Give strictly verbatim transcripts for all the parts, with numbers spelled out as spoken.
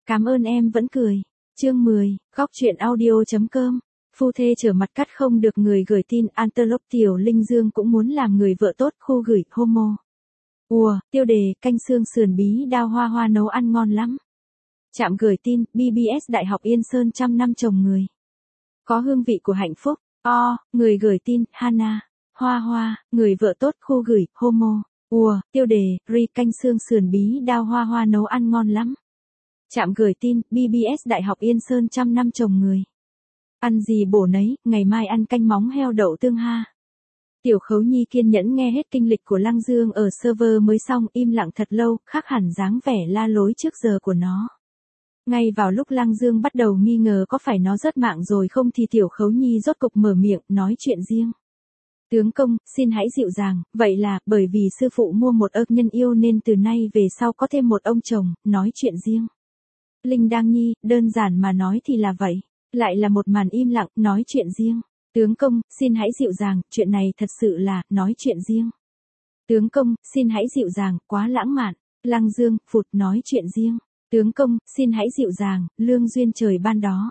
Cảm ơn em vẫn cười. Chương mười, góc truyện audio.com. Phu thê trở mặt cắt không được người gửi tin Antelope Tiểu Linh Dương cũng muốn làm người vợ tốt khu gửi homo. Ùa, tiêu đề, canh xương sườn bí đao hoa hoa nấu ăn ngon lắm. Trạm gửi tin, bê bê ét Đại học Yên Sơn trăm năm chồng người. Có hương vị của hạnh phúc. O, người gửi tin, Hana. Hoa hoa, người vợ tốt khu gửi, homo. Ùa, tiêu đề, ri canh xương sườn bí đao hoa hoa nấu ăn ngon lắm. Trạm gửi tin, bê bê ét Đại học Yên Sơn trăm năm chồng người. Ăn gì bổ nấy, ngày mai ăn canh móng heo đậu tương ha. Tiểu Khấu Nhi kiên nhẫn nghe hết kinh lịch của Lăng Dương ở server mới xong, im lặng thật lâu, khác hẳn dáng vẻ la lối trước giờ của nó. Ngay vào lúc Lăng Dương bắt đầu nghi ngờ có phải nó rớt mạng rồi không thì Tiểu Khấu Nhi rốt cục mở miệng, nói chuyện riêng. Tướng công, xin hãy dịu dàng, vậy là, bởi vì sư phụ mua một ơ nhân yêu nên từ nay về sau có thêm một ông chồng, nói chuyện riêng. Linh Đang Nhi, đơn giản mà nói thì là vậy. Lại là một màn im lặng, nói chuyện riêng. Tướng công, xin hãy dịu dàng, chuyện này thật sự là, nói chuyện riêng. Tướng công, xin hãy dịu dàng, quá lãng mạn. Lăng Dương, phụt, nói chuyện riêng. Tướng công, xin hãy dịu dàng, lương duyên trời ban đó.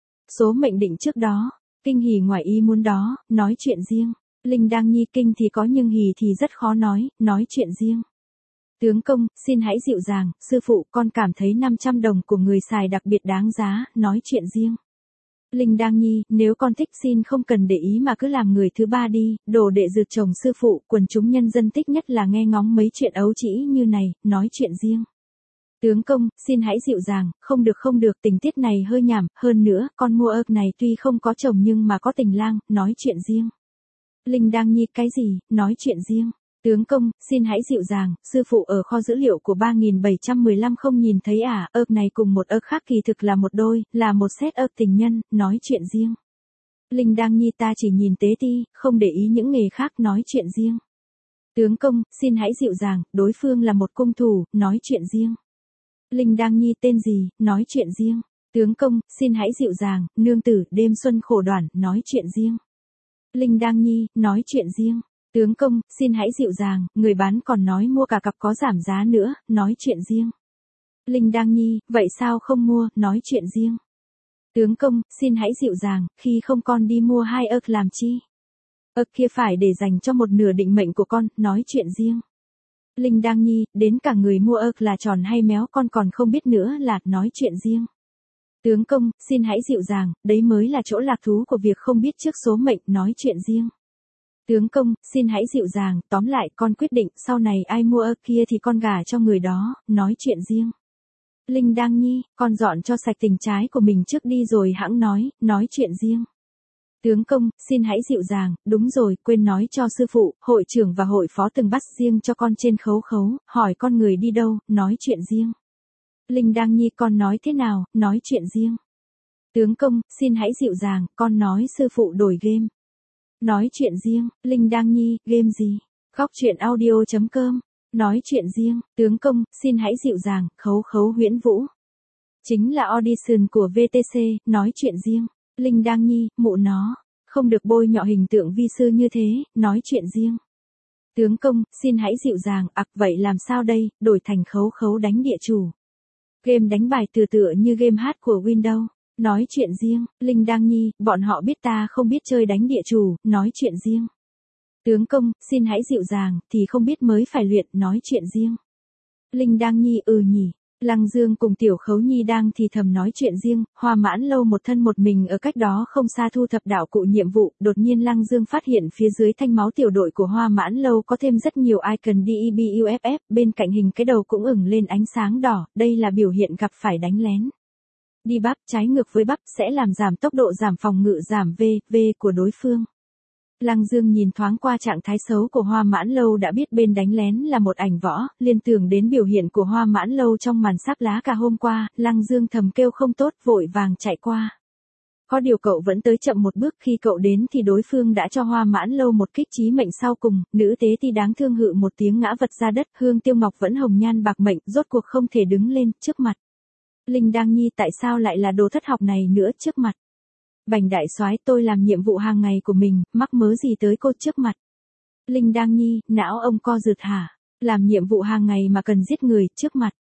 Số mệnh định trước đó, kinh hỉ ngoài ý muốn đó, nói chuyện riêng. Linh Đang Nhi, kinh thì có nhưng hỉ thì rất khó nói, nói chuyện riêng. Tướng công, xin hãy dịu dàng, sư phụ, con cảm thấy năm trăm đồng của người xài đặc biệt đáng giá, nói chuyện riêng. Linh Đang Nhi, nếu con thích xin không cần để ý mà cứ làm người thứ ba đi, đồ đệ dược chồng sư phụ, quần chúng nhân dân thích nhất là nghe ngóng mấy chuyện ấu trĩ như này, nói chuyện riêng. Tướng công, xin hãy dịu dàng, không được không được, tình tiết này hơi nhảm, hơn nữa, con mua ơ này tuy không có chồng nhưng mà có tình lang, nói chuyện riêng. Linh Đang Nhi, cái gì, nói chuyện riêng. Tướng công, xin hãy dịu dàng, sư phụ ở kho dữ liệu của ba nghìn bảy trăm mười lăm không nhìn thấy à, ơ này cùng một ơ khác kỳ thực là một đôi, là một set ơ tình nhân, nói chuyện riêng. Linh Đang Nhi, ta chỉ nhìn tế ti, không để ý những nghề khác, nói chuyện riêng. Tướng công, xin hãy dịu dàng, đối phương là một cung thủ, nói chuyện riêng. Linh Đang Nhi, tên gì, nói chuyện riêng. Tướng công, xin hãy dịu dàng, nương tử, đêm xuân khổ đoản, nói chuyện riêng. Linh Đang Nhi, nói chuyện riêng. Tướng công, xin hãy dịu dàng, người bán còn nói mua cả cặp có giảm giá nữa, nói chuyện riêng. Linh Đang Nhi, vậy sao không mua, nói chuyện riêng. Tướng công, xin hãy dịu dàng, khi không con đi mua hai ơ làm chi. Ơ kia phải để dành cho một nửa định mệnh của con, nói chuyện riêng. Linh Đang Nhi, đến cả người mua ơ là tròn hay méo con còn không biết nữa là, nói chuyện riêng. Tướng công, xin hãy dịu dàng, đấy mới là chỗ lạc thú của việc không biết trước số mệnh, nói chuyện riêng. Tướng công, xin hãy dịu dàng, tóm lại con quyết định sau này ai mua ơ kia thì con gả cho người đó, nói chuyện riêng. Linh Đang Nhi, con dọn cho sạch tình trái của mình trước đi rồi hãng nói, nói chuyện riêng. Tướng công, xin hãy dịu dàng, đúng rồi, quên nói cho sư phụ, hội trưởng và hội phó từng bắt riêng cho con trên khấu khấu, hỏi con người đi đâu, nói chuyện riêng. Linh Đang Nhi, con nói thế nào, nói chuyện riêng. Tướng công, xin hãy dịu dàng, con nói sư phụ đổi game. Nói chuyện riêng. Linh Đang Nhi, game gì? Góc truyện audio.com. Nói chuyện riêng. Tướng công, xin hãy dịu dàng, khấu khấu huyễn vũ. Chính là audition của vê tê xê, nói chuyện riêng. Linh Đang Nhi, mụ nó. Không được bôi nhọ hình tượng vi sư như thế, nói chuyện riêng. Tướng công, xin hãy dịu dàng, ặc vậy làm sao đây, đổi thành khấu khấu đánh địa chủ. Game đánh bài tựa tựa như game hát của Windows. Nói chuyện riêng. Linh Đang Nhi, bọn họ biết ta không biết chơi đánh địa chủ, nói chuyện riêng. Tướng công, xin hãy dịu dàng, thì không biết mới phải luyện, nói chuyện riêng. Linh Đang Nhi, ừ nhỉ. Lăng Dương cùng Tiểu Khấu Nhi đang thì thầm nói chuyện riêng, Hoa Mãn Lâu một thân một mình ở cách đó không xa thu thập đạo cụ nhiệm vụ, đột nhiên Lăng Dương phát hiện phía dưới thanh máu tiểu đội của Hoa Mãn Lâu có thêm rất nhiều icon đê e bê u ép ép, bên cạnh hình cái đầu cũng ửng lên ánh sáng đỏ, đây là biểu hiện gặp phải đánh lén. Đi bắp trái ngược với bắp sẽ làm giảm tốc độ giảm phòng ngự giảm V, V của đối phương. Lăng Dương nhìn thoáng qua trạng thái xấu của Hoa Mãn Lâu đã biết bên đánh lén là một ảnh võ, liên tưởng đến biểu hiện của Hoa Mãn Lâu trong màn sáp lá cả hôm qua, Lăng Dương thầm kêu không tốt vội vàng chạy qua. Có điều cậu vẫn tới chậm một bước, khi cậu đến thì đối phương đã cho Hoa Mãn Lâu một kích chí mệnh sau cùng, nữ tế ti đáng thương hự một tiếng ngã vật ra đất, Hương Tiêu Ngọc vẫn hồng nhan bạc mệnh, rốt cuộc không thể đứng lên, trước mặt. Linh Đang Nhi, tại sao lại là đồ thất học này nữa, trước mặt. Bành đại soái, tôi làm nhiệm vụ hàng ngày của mình, mắc mớ gì tới cô, trước mặt. Linh Đang Nhi, não ông co rượt hả? Làm nhiệm vụ hàng ngày mà cần giết người, trước mặt.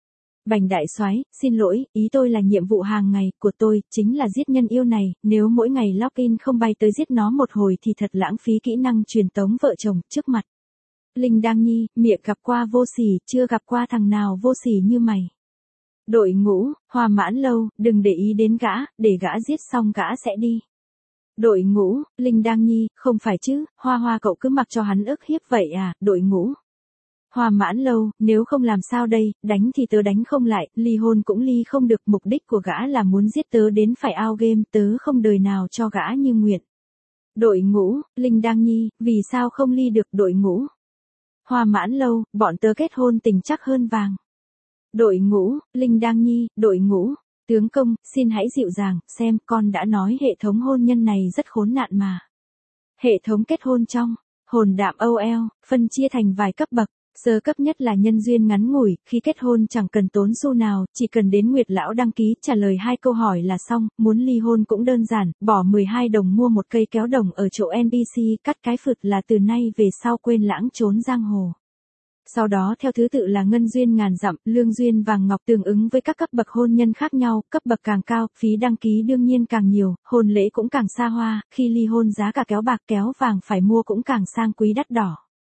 Bành đại soái, xin lỗi, ý tôi là nhiệm vụ hàng ngày của tôi chính là giết nhân yêu này, nếu mỗi ngày login không bay tới giết nó một hồi thì thật lãng phí kỹ năng truyền tống vợ chồng trước mặt. Linh Đăng Nhi, miệng gặp qua vô sỉ, chưa gặp qua thằng nào vô sỉ như mày. Đội ngũ, Hoa Mãn Lâu, đừng để ý đến gã, để gã giết xong gã sẽ đi. Đội ngũ, Linh Đăng Nhi, không phải chứ, Hoa Hoa cậu cứ mặc cho hắn ức hiếp vậy à, đội ngũ. Hoa Mãn Lâu, nếu không làm sao đây, đánh thì tớ đánh không lại, ly hôn cũng ly không được, mục đích của gã là muốn giết tớ đến phải out game, tớ không đời nào cho gã như nguyện. Đội ngũ, Linh Đăng Nhi, vì sao không ly được đội ngũ. Hoa Mãn Lâu, bọn tớ kết hôn tình chắc hơn vàng. Đội ngũ, Linh Đăng Nhi, đội ngũ, tướng công, xin hãy dịu dàng, xem con đã nói hệ thống hôn nhân này rất khốn nạn mà. Hệ thống kết hôn trong, hồn đạm âu eo, phân chia thành vài cấp bậc. Sơ cấp nhất là nhân duyên ngắn ngủi, khi kết hôn chẳng cần tốn xu nào, chỉ cần đến Nguyệt Lão đăng ký trả lời hai câu hỏi là xong, muốn ly hôn cũng đơn giản, bỏ mười hai đồng mua một cây kéo đồng ở chỗ en pê xê, cắt cái phượt là từ nay về sau quên lãng trốn giang hồ. Sau đó theo thứ tự là ngân duyên ngàn dặm, lương duyên vàng ngọc tương ứng với các cấp bậc hôn nhân khác nhau, cấp bậc càng cao, phí đăng ký đương nhiên càng nhiều, hôn lễ cũng càng xa hoa, khi ly hôn giá cả kéo bạc kéo vàng phải mua cũng càng sang quý đắt đỏ.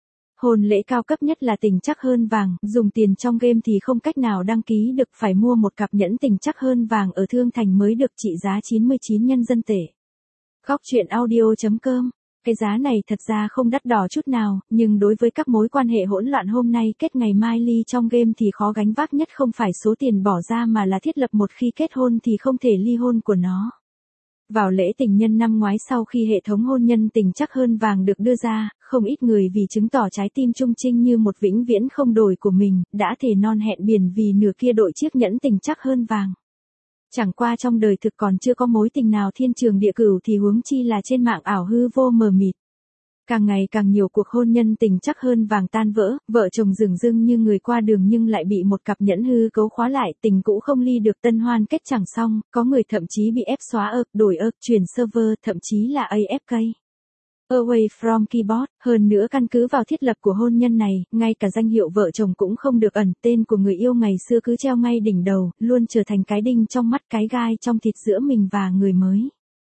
Hôn lễ cao cấp nhất là tình chắc hơn vàng, dùng tiền trong game thì không cách nào đăng ký được, phải mua một cặp nhẫn tình chắc hơn vàng ở Thương Thành mới được, trị giá chín mươi chín nhân dân tệ. Góc truyện audio chấm com. Cái giá này thật ra không đắt đỏ chút nào, nhưng đối với các mối quan hệ hỗn loạn hôm nay kết ngày mai ly trong game thì khó gánh vác nhất không phải số tiền bỏ ra mà là thiết lập một khi kết hôn thì không thể ly hôn của nó. Vào lễ tình nhân năm ngoái sau khi hệ thống hôn nhân tình chắc hơn vàng được đưa ra, không ít người vì chứng tỏ trái tim trung trinh như một vĩnh viễn không đổi của mình, đã thề non hẹn biển vì nửa kia đội chiếc nhẫn tình chắc hơn vàng. Chẳng qua trong đời thực còn chưa có mối tình nào thiên trường địa cửu thì huống chi là trên mạng ảo hư vô mờ mịt. Càng ngày càng nhiều cuộc hôn nhân tình chắc hơn vàng tan vỡ, vợ chồng dửng dưng như người qua đường nhưng lại bị một cặp nhẫn hư cấu khóa lại, tình cũ không ly được, tân hoan kết chẳng xong, có người thậm chí bị ép xóa ợp, đổi ợp, chuyển server, thậm chí là a ép ca. Away from keyboard, hơn nữa căn cứ vào thiết lập của hôn nhân này, ngay cả danh hiệu vợ chồng cũng không được ẩn, tên của người yêu ngày xưa cứ treo ngay đỉnh đầu, luôn trở thành cái đinh trong mắt, cái gai trong thịt giữa mình và người mới.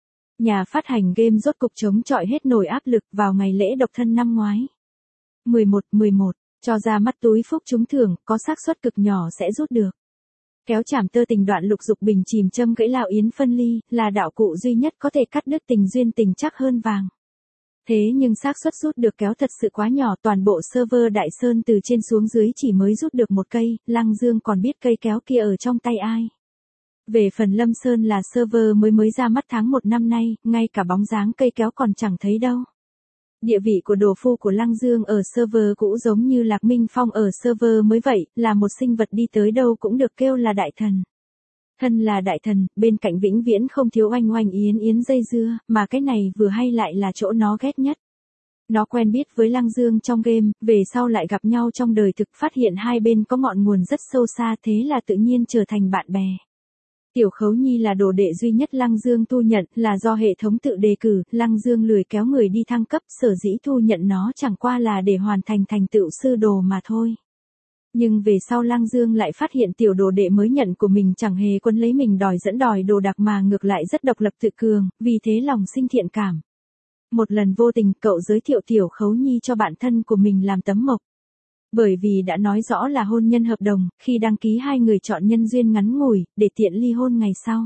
Nhà phát hành game rốt cục chống chọi hết nổi áp lực vào ngày lễ độc thân năm ngoái. mười một mười một, cho ra mắt túi phúc trúng thưởng, có xác suất cực nhỏ sẽ rút được. Kéo chảm tơ tình đoạn lục dục bình chìm châm gãy lao yến phân ly, là đạo cụ duy nhất có thể cắt đứt tình duyên tình chắc hơn vàng. Thế nhưng xác suất rút được kéo thật sự quá nhỏ, toàn bộ server Đại Sơn từ trên xuống dưới chỉ mới rút được một cây, Lăng Dương còn biết cây kéo kia ở trong tay ai. Về phần Lâm Sơn là server mới mới ra mắt tháng một năm nay, ngay cả bóng dáng cây kéo còn chẳng thấy đâu. Địa vị của đồ phu của Lăng Dương ở server cũ giống như Lạc Minh Phong ở server mới vậy, là một sinh vật đi tới đâu cũng được kêu là đại thần. Thân là đại thần, bên cạnh vĩnh viễn không thiếu oanh oanh yến yến dây dưa, mà cái này vừa hay lại là chỗ nó ghét nhất. Nó quen biết với Lăng Dương trong game, về sau lại gặp nhau trong đời thực, phát hiện hai bên có ngọn nguồn rất sâu xa, thế là tự nhiên trở thành bạn bè. Tiểu Khấu Nhi là đồ đệ duy nhất Lăng Dương thu nhận, là do hệ thống tự đề cử, Lăng Dương lười kéo người đi thăng cấp, sở dĩ thu nhận nó chẳng qua là để hoàn thành thành tựu sư đồ mà thôi. Nhưng về sau Lăng Dương lại phát hiện tiểu đồ đệ mới nhận của mình chẳng hề quấn lấy mình đòi dẫn đòi đồ đặc mà ngược lại rất độc lập tự cường, vì thế lòng sinh thiện cảm. Một lần vô tình cậu giới thiệu Tiểu Khấu Nhi cho bạn thân của mình làm tấm mộc. Bởi vì đã nói rõ là hôn nhân hợp đồng, khi đăng ký hai người chọn nhân duyên ngắn ngủi, để tiện ly hôn ngày sau.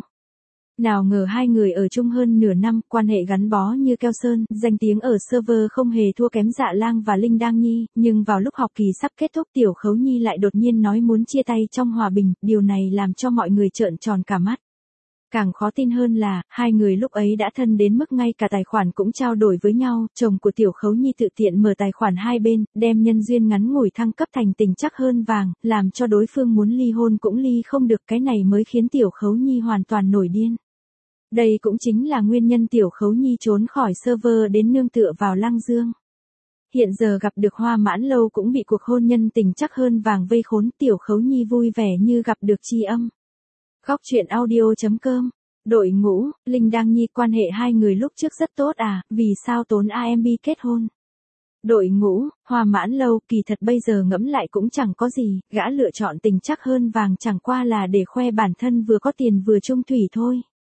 Nào ngờ hai người ở chung hơn nửa năm, quan hệ gắn bó như keo sơn, danh tiếng ở server không hề thua kém Dạ Lang và Linh Đăng Nhi, nhưng vào lúc học kỳ sắp kết thúc Tiểu Khấu Nhi lại đột nhiên nói muốn chia tay trong hòa bình, điều này làm cho mọi người trợn tròn cả mắt. Càng khó tin hơn là, hai người lúc ấy đã thân đến mức ngay cả tài khoản cũng trao đổi với nhau, chồng của Tiểu Khấu Nhi tự tiện mở tài khoản hai bên, đem nhân duyên ngắn ngủi thăng cấp thành tình chắc hơn vàng, làm cho đối phương muốn ly hôn cũng ly không được, cái này mới khiến Tiểu Khấu Nhi hoàn toàn nổi điên. Đây cũng chính là nguyên nhân Tiểu Khấu Nhi trốn khỏi server đến nương tựa vào Lăng Dương. Hiện giờ gặp được Hoa Mãn Lâu cũng bị cuộc hôn nhân tình chắc hơn vàng vây khốn, Tiểu Khấu Nhi vui vẻ như gặp được tri âm. Góc truyện audio chấm com. Đội ngũ, Linh Đăng Nhi, quan hệ hai người lúc trước rất tốt à, vì sao tốn a em bê kết hôn? Đội ngũ, Hoa Mãn Lâu, kỳ thật bây giờ ngẫm lại cũng chẳng có gì, gã lựa chọn tình chắc hơn vàng chẳng qua là để khoe bản thân vừa có tiền vừa trung thủy thôi.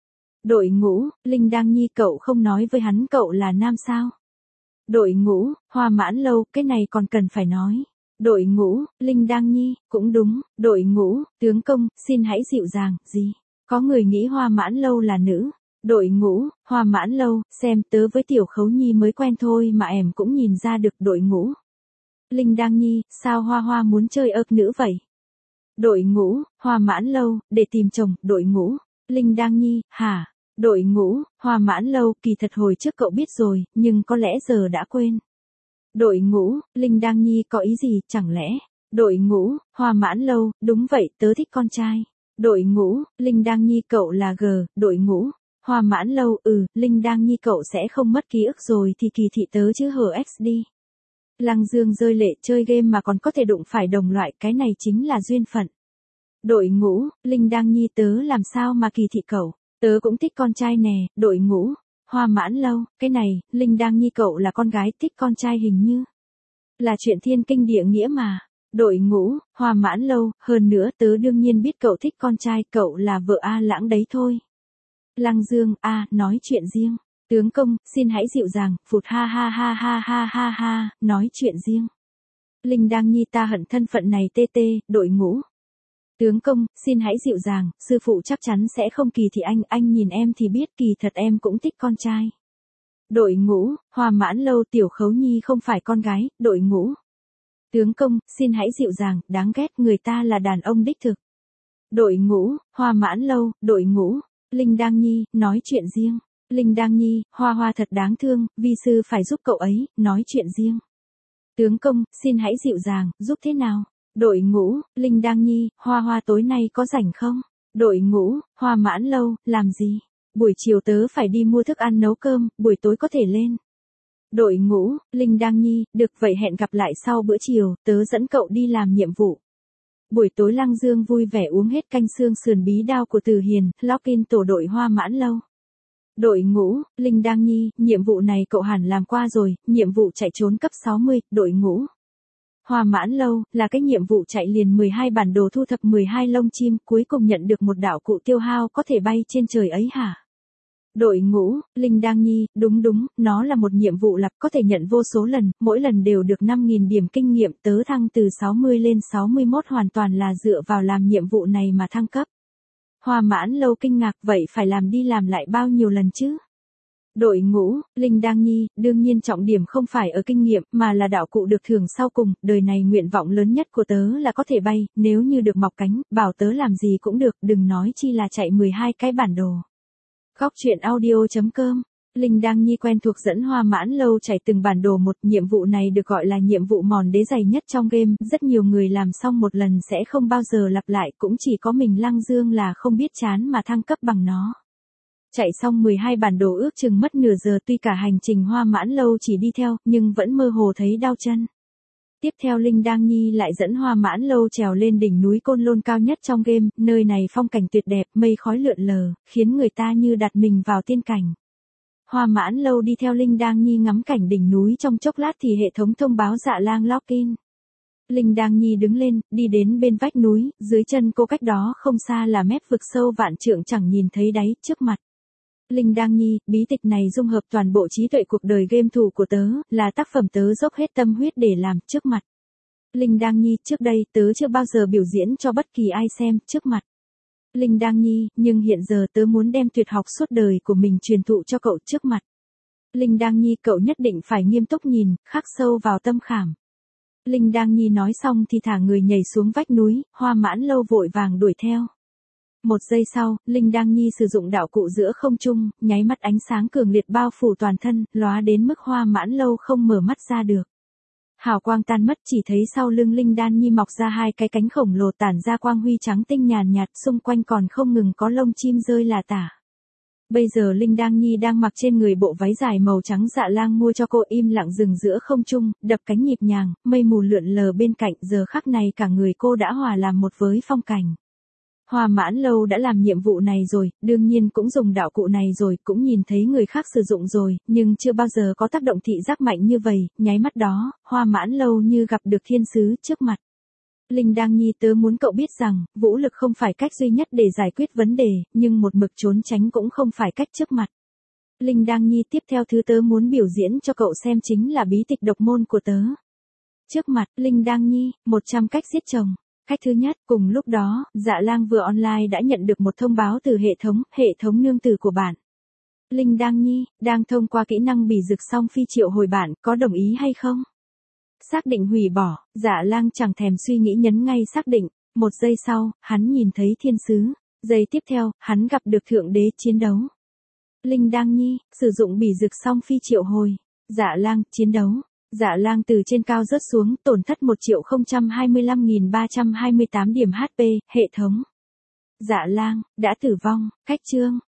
Đội ngũ, Linh Đang Nhi cậu không nói với hắn cậu là nam sao? Đội ngũ, Hoa Mãn Lâu, cái này còn cần phải nói. Đội ngũ, Linh Đang Nhi, cũng đúng. Đội ngũ, tướng công, xin hãy dịu dàng, gì? Có người nghĩ Hoa Mãn Lâu là nữ. Đội ngũ, Hoa Mãn Lâu, xem tớ với Tiểu Khấu Nhi mới quen thôi mà em cũng nhìn ra được. Đội ngũ, Linh Đang Nhi, sao Hoa Hoa muốn chơi ớt nữ vậy? Đội ngũ, Hoa Mãn Lâu, để tìm chồng. Đội ngũ, Linh Đang Nhi, hả? Đội ngũ, Hoa Mãn Lâu, kỳ thật hồi trước cậu biết rồi, nhưng có lẽ giờ đã quên. Đội ngũ, Linh Đang Nhi có ý gì, chẳng lẽ? Đội ngũ, Hoa Mãn Lâu, đúng vậy, tớ thích con trai. Đội ngũ, Linh Đang Nhi cậu là G. Đội ngũ, Hoa Mãn Lâu, ừ, Linh Đang Nhi cậu sẽ không mất ký ức rồi thì kỳ thị tớ chứ hờ ích đi. Lăng Dương rơi lệ, chơi game mà còn có thể đụng phải đồng loại, cái này chính là duyên phận. Đội ngũ, Linh Đang Nhi tớ làm sao mà kỳ thị cậu, tớ cũng thích con trai nè. Đội ngũ, Hoa Mãn Lâu, cái này, Linh Đang Nhi cậu là con gái thích con trai hình như là chuyện thiên kinh địa nghĩa mà. Đội ngũ, Hoa Mãn Lâu, hơn nữa tớ đương nhiên biết cậu thích con trai, cậu là vợ A Lãng đấy thôi. Lăng Dương, a, nói chuyện riêng. Tướng công, xin hãy dịu dàng, phụt ha ha ha ha ha ha ha, nói chuyện riêng. Linh Đang Nhi ta hận thân phận này tê tê. Đội ngũ, tướng công, xin hãy dịu dàng, sư phụ chắc chắn sẽ không kỳ thị anh, anh nhìn em thì biết kỳ thật em cũng thích con trai. Đội ngũ, Hoa Mãn Lâu, Tiểu Khấu Nhi không phải con gái. Đội ngũ, tướng công, xin hãy dịu dàng, đáng ghét, người ta là đàn ông đích thực. Đội ngũ, Hoa Mãn Lâu, đội ngũ, Linh Đang Nhi, nói chuyện riêng. Linh Đang Nhi, Hoa Hoa thật đáng thương, vi sư phải giúp cậu ấy, nói chuyện riêng. Tướng công, xin hãy dịu dàng, giúp thế nào? Đội ngũ, Linh Đang Nhi, Hoa Hoa tối nay có rảnh không? Đội ngũ, Hoa Mãn Lâu, làm gì? Buổi chiều tớ phải đi mua thức ăn nấu cơm, buổi tối có thể lên. Đội ngũ, Linh Đang Nhi, được vậy hẹn gặp lại sau bữa chiều, tớ dẫn cậu đi làm nhiệm vụ. Buổi tối Lăng Dương vui vẻ uống hết canh xương sườn bí đao của Từ Hiền, login tổ đội Hoa Mãn Lâu. Đội ngũ, Linh Đang Nhi, nhiệm vụ này cậu hẳn làm qua rồi, nhiệm vụ chạy trốn cấp sáu mươi. Đội ngũ, Hoa Mãn Lâu, là cái nhiệm vụ chạy liền mười hai bản đồ thu thập mười hai lông chim, cuối cùng nhận được một đạo cụ tiêu hao có thể bay trên trời ấy hả? Đội ngũ, Linh Đang Nhi, đúng đúng, nó là một nhiệm vụ lặp có thể nhận vô số lần, mỗi lần đều được năm nghìn điểm kinh nghiệm, tớ thăng từ sáu mươi lên sáu mươi mốt hoàn toàn là dựa vào làm nhiệm vụ này mà thăng cấp. Hoa Mãn Lâu kinh ngạc, vậy phải làm đi làm lại bao nhiêu lần chứ? Đội ngũ, Linh Đang Nhi, đương nhiên trọng điểm không phải ở kinh nghiệm, mà là đạo cụ được thưởng sau cùng, đời này nguyện vọng lớn nhất của tớ là có thể bay, nếu như được mọc cánh, bảo tớ làm gì cũng được, đừng nói chi là chạy mười hai cái bản đồ. Góc truyện audio chấm com. Linh Đang Nhi quen thuộc dẫn Hoa Mãn Lâu chạy từng bản đồ một, nhiệm vụ này được gọi là nhiệm vụ mòn đế dày nhất trong game, rất nhiều người làm xong một lần sẽ không bao giờ lặp lại, cũng chỉ có mình Lăng Dương là không biết chán mà thăng cấp bằng nó. Chạy xong mười hai bản đồ ước chừng mất nửa giờ, tuy cả hành trình Hoa Mãn Lâu chỉ đi theo, nhưng vẫn mơ hồ thấy đau chân. Tiếp theo Linh Đang Nhi lại dẫn Hoa Mãn Lâu trèo lên đỉnh núi Côn Lôn cao nhất trong game, nơi này phong cảnh tuyệt đẹp, mây khói lượn lờ, khiến người ta như đặt mình vào tiên cảnh. Hoa Mãn Lâu đi theo Linh Đang Nhi ngắm cảnh đỉnh núi, trong chốc lát thì hệ thống thông báo Dạ Lang login. Linh Đang Nhi đứng lên, đi đến bên vách núi, dưới chân cô cách đó không xa là mép vực sâu vạn trượng chẳng nhìn thấy đáy, trước mặt. Linh Đang Nhi, bí tịch này dung hợp toàn bộ trí tuệ cuộc đời game thủ của tớ, là tác phẩm tớ dốc hết tâm huyết để làm, trước mặt. Linh Đang Nhi, trước đây tớ chưa bao giờ biểu diễn cho bất kỳ ai xem, trước mặt. Linh Đang Nhi, nhưng hiện giờ tớ muốn đem tuyệt học suốt đời của mình truyền thụ cho cậu, trước mặt. Linh Đang Nhi, cậu nhất định phải nghiêm túc nhìn, khắc sâu vào tâm khảm. Linh Đang Nhi nói xong thì thả người nhảy xuống vách núi, Hoa Mãn Lâu vội vàng đuổi theo. Một giây sau, Linh Đang Nhi sử dụng đạo cụ giữa không trung, nháy mắt ánh sáng cường liệt bao phủ toàn thân, lóa đến mức Hoa Mãn Lâu không mở mắt ra được. Hào quang tan mất, chỉ thấy sau lưng Linh Đang Nhi mọc ra hai cái cánh khổng lồ tản ra quang huy trắng tinh nhàn nhạt, xung quanh còn không ngừng có lông chim rơi lả tả. Bây giờ Linh Đang Nhi đang mặc trên người bộ váy dài màu trắng Dạ Lang mua cho cô, im lặng dừng giữa không trung, đập cánh nhịp nhàng, mây mù lượn lờ bên cạnh, giờ khắc này cả người cô đã hòa làm một với phong cảnh. Hoa Mãn Lâu đã làm nhiệm vụ này rồi, đương nhiên cũng dùng đạo cụ này rồi, cũng nhìn thấy người khác sử dụng rồi, nhưng chưa bao giờ có tác động thị giác mạnh như vậy, nháy mắt đó, Hoa Mãn Lâu như gặp được thiên sứ trước mặt. Linh Đang Nhi, tớ muốn cậu biết rằng, vũ lực không phải cách duy nhất để giải quyết vấn đề, nhưng một mực trốn tránh cũng không phải cách trước mặt. Linh Đang Nhi, tiếp theo thứ tớ muốn biểu diễn cho cậu xem chính là bí tịch độc môn của tớ. Trước mặt, Linh Đang Nhi, một trăm cách giết chồng. Cách thứ nhất, cùng lúc đó, Dạ Lang vừa online đã nhận được một thông báo từ hệ thống, hệ thống nương tử của bạn. Linh Đang Nhi, đang thông qua kỹ năng bỉ rực song phi triệu hồi bạn, có đồng ý hay không? Xác định hủy bỏ, Dạ Lang chẳng thèm suy nghĩ nhấn ngay xác định, một giây sau, hắn nhìn thấy thiên sứ, giây tiếp theo, hắn gặp được thượng đế chiến đấu. Linh Đang Nhi, sử dụng bỉ rực song phi triệu hồi, Dạ Lang, chiến đấu. Dạ Lang từ trên cao rớt xuống, tổn thất một triệu không trăm hai mươi lăm nghìn ba trăm hai mươi tám điểm hát pê, hệ thống. Dạ Lang, đã tử vong, cách chương.